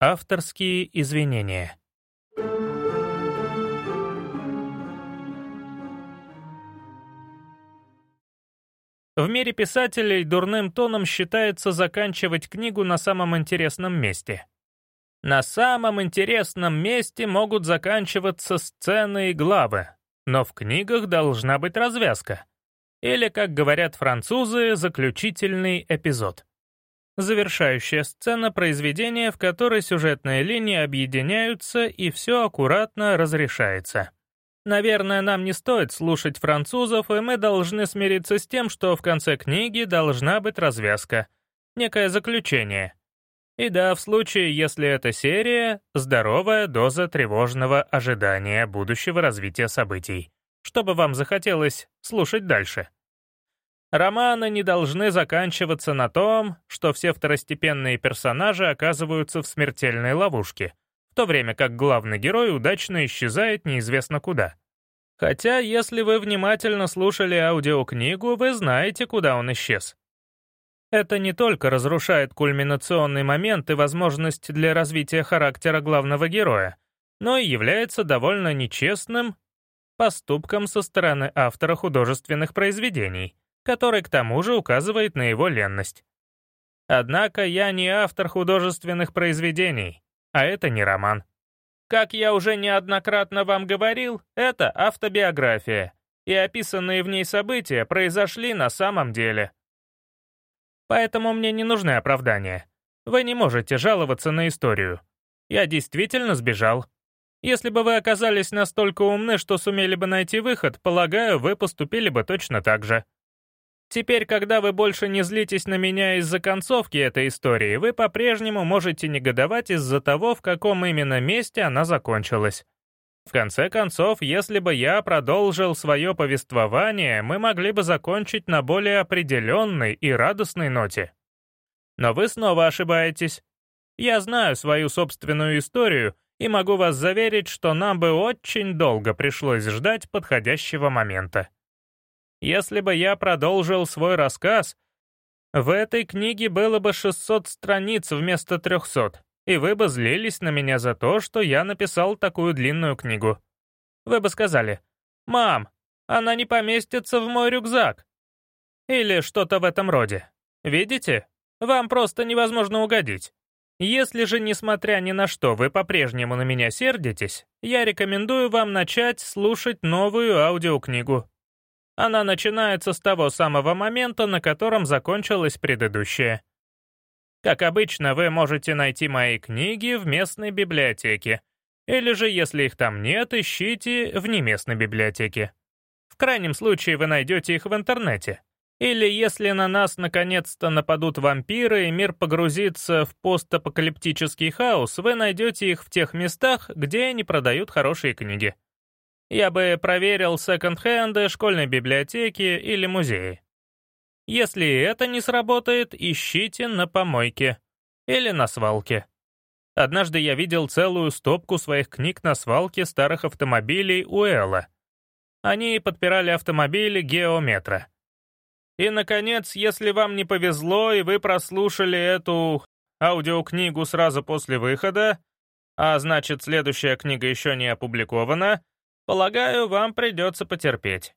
Авторские извинения. В мире писателей дурным тоном считается заканчивать книгу на самом интересном месте. На самом интересном месте могут заканчиваться сцены и главы, но в книгах должна быть развязка. Или, как говорят французы, заключительный эпизод. Завершающая сцена произведения, в которой сюжетные линии объединяются и все аккуратно разрешается. Наверное, нам не стоит слушать французов, и мы должны смириться с тем, что в конце книги должна быть развязка, некое заключение. И да, в случае, если это серия, здоровая доза тревожного ожидания будущего развития событий, чтобы вам захотелось слушать дальше. Романы не должны заканчиваться на том, что все второстепенные персонажи оказываются в смертельной ловушке, в то время как главный герой удачно исчезает неизвестно куда. Хотя, если вы внимательно слушали аудиокнигу, вы знаете, куда он исчез. Это не только разрушает кульминационный момент и возможность для развития характера главного героя, но и является довольно нечестным поступком со стороны автора художественных произведений, который к тому же указывает на его ленность. Однако я не автор художественных произведений, а это не роман. Как я уже неоднократно вам говорил, это автобиография, и описанные в ней события произошли на самом деле. Поэтому мне не нужны оправдания. Вы не можете жаловаться на историю. Я действительно сбежал. Если бы вы оказались настолько умны, что сумели бы найти выход, полагаю, вы поступили бы точно так же. Теперь, когда вы больше не злитесь на меня из-за концовки этой истории, вы по-прежнему можете негодовать из-за того, в каком именно месте она закончилась. В конце концов, если бы я продолжил свое повествование, мы могли бы закончить на более определенной и радостной ноте. Но вы снова ошибаетесь. Я знаю свою собственную историю и могу вас заверить, что нам бы очень долго пришлось ждать подходящего момента. Если бы я продолжил свой рассказ, в этой книге было бы 600 страниц вместо 300, и вы бы злились на меня за то, что я написал такую длинную книгу. Вы бы сказали: «Мам, она не поместится в мой рюкзак». Или что-то в этом роде. Видите? Вам просто невозможно угодить. Если же, несмотря ни на что, вы по-прежнему на меня сердитесь, я рекомендую вам начать слушать новую аудиокнигу. Она начинается с того самого момента, на котором закончилась предыдущая. Как обычно, вы можете найти мои книги в местной библиотеке, или же, если их там нет, ищите в неместной библиотеке. В крайнем случае, вы найдете их в интернете. Или если на нас наконец-то нападут вампиры и мир погрузится в постапокалиптический хаос, вы найдете их в тех местах, где они продают хорошие книги. Я бы проверил секонд-хенды, школьной библиотеки или музеи. Если это не сработает, ищите на помойке или на свалке. Однажды я видел целую стопку своих книг на свалке старых автомобилей у Элла. Они подпирали автомобили Геометра. И, наконец, если вам не повезло и вы прослушали эту аудиокнигу сразу после выхода, а значит, следующая книга еще не опубликована, полагаю, вам придется потерпеть.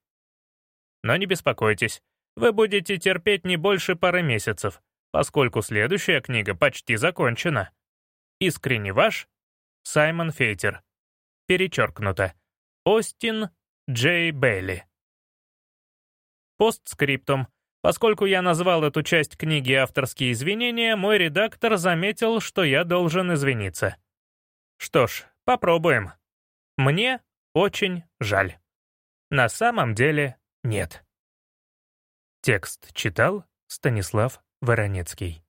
Но не беспокойтесь, вы будете терпеть не больше пары месяцев, поскольку следующая книга почти закончена. Искренне ваш, Саймон Фейтер. Перечеркнуто. Остин Джей Бейли. Постскриптум. Поскольку я назвал эту часть книги «Авторские извинения», мой редактор заметил, что я должен извиниться. Что ж, попробуем. Мне очень жаль. На самом деле нет. Текст читал Станислав Воронецкий.